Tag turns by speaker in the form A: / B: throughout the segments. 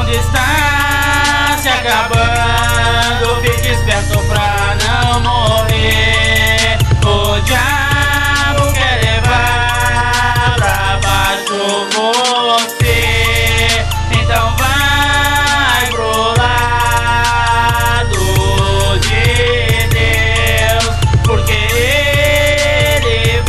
A: mundo está se acabando, fique esperto pra não morrer. O diabo quer levar pra baixo você, então vai pro lado de Deus, porque Ele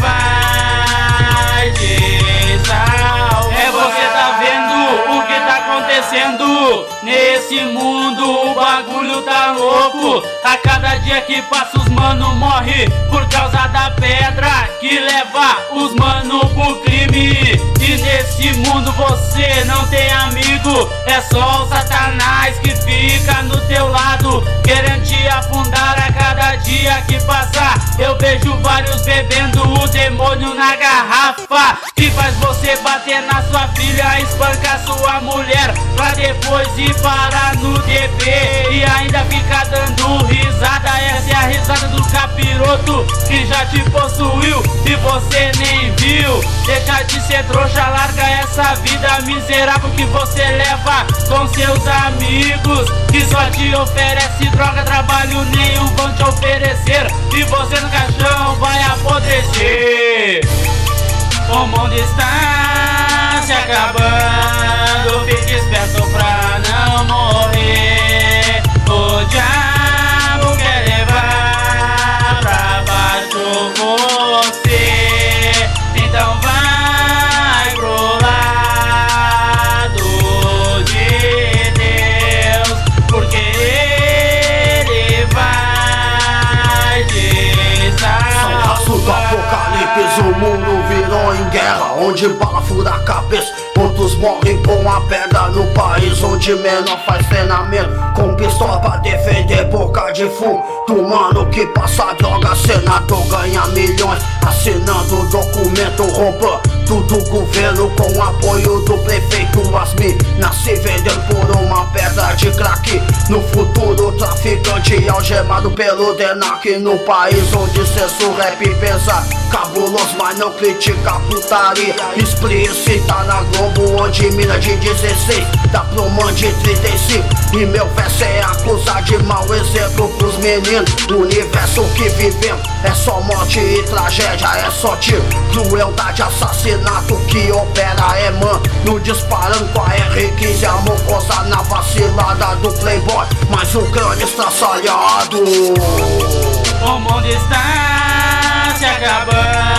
A: vai te salvar. É, você tá vendo o que tá acontecendo nesse mundo? O bagulho tá louco. A cada dia que passa os mano morre por causa da pedra que leva os mano pro crime. E nesse mundo você não tem amigo, é só o Satanás que fica no teu lado, querendo te afundar a cada dia que passa. Eu vejo vários bebendo o demônio na garrafa, que faz você bater na sua filha, espancar sua mulher, pra depois ir parar no DP e ainda ficar dando risada. Essa é a risada do capiroto que já te possuiu e você nem viu. Deixa de ser trouxa, larga essa vida miserável que você leva com seus amigos, que só te oferece droga, trabalho nenhum vão te oferecer, e você no caixão vai apodrecer. O mundo está se acabando, fique esperto pra não morrer. O diabo quer levar pra baixo você, então vai pro lado de Deus, porque Ele vai te salvar.
B: Do apocalipse, o mundo virou em guerra, onde bala fura a cabeça, outros morrem com a pedra. No país onde menor faz treinamento com pistola pra defender boca de fumo do mano que passa droga. Senador ganha milhões assinando documento, rouba tudo o governo com apoio do prefeito. As minas se vendendo por uma pedra de crack. No futuro traficante algemado pelo DENAC. No país onde censura rap pesado, cabuloso, mas não critica a putaria explícita na Globo, onde mina de 16 dá pro man de 35. E meu verso é acusar de mau exemplo pros meninos. O universo que vivemos é só morte e tragédia, é só tiro, crueldade, assassinato que opera é mano disparando com a R15, a mocosa na vacilada do playboy, mas o crânio estraçalhado.
A: O mundo está se acabando,